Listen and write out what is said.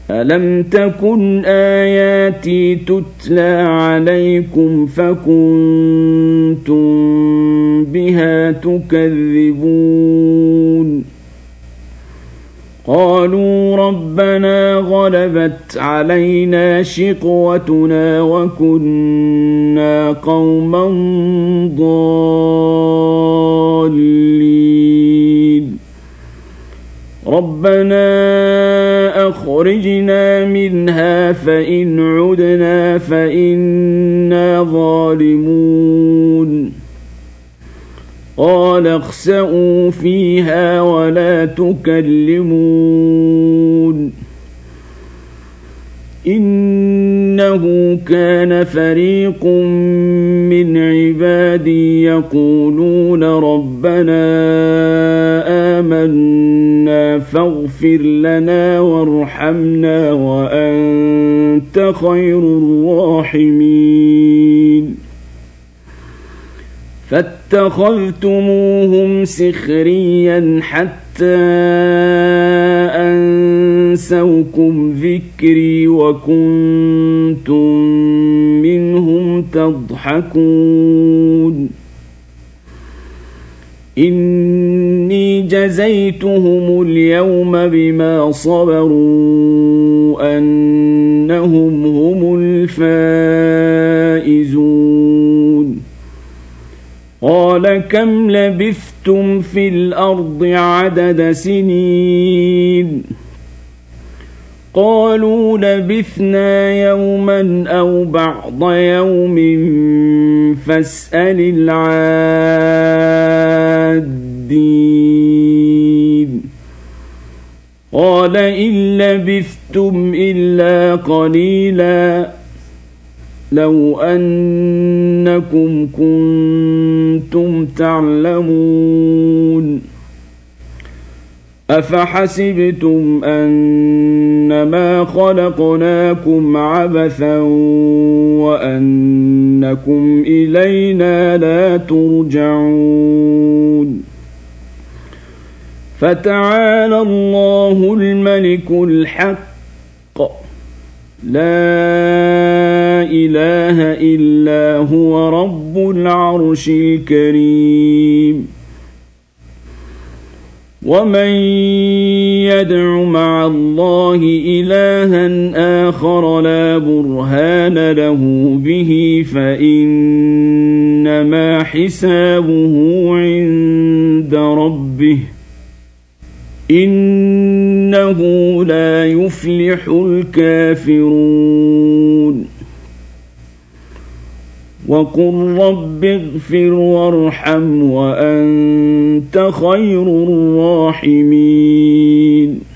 ألم تكن آياتي تتلى عليكم فكنتم بها تكذبون قالوا ربنا غلبت علينا شقوتنا وكنا قوما ضالين ربنا أخرجنا منها فإن عدنا فإنا ظالمون قال اخسئوا فيها ولا تكلمون إنه كان فريق من عبادي يقولون ربنا آمنا فاغفر لنا وارحمنا وأنت خير الراحمين فاتخذتموهم سخريا حتى أنسوكم ذكري وكنتم منهم تضحكون إني جزيتهم اليوم بما صبروا أنهم هم الفائزون قال كم لبثتم في الأرض عدد سنين قالوا لبثنا يوما أو بعض يوم فاسأل العادين قال إن لبثتم إلا قليلا لو أنكم كنتم تعلمون أفحسبتم أنما خلقناكم عبثا وأنكم إلينا لا ترجعون فتعالى الله الملك الحق لا إله إلا هو رب العرش الكريم ومن يدع مع الله إلها آخر لا برهان له به فإنما حسابه عند ربه إنه لا يفلح الكافرون وقل رب اغفر وارحم وأنت خير الراحمين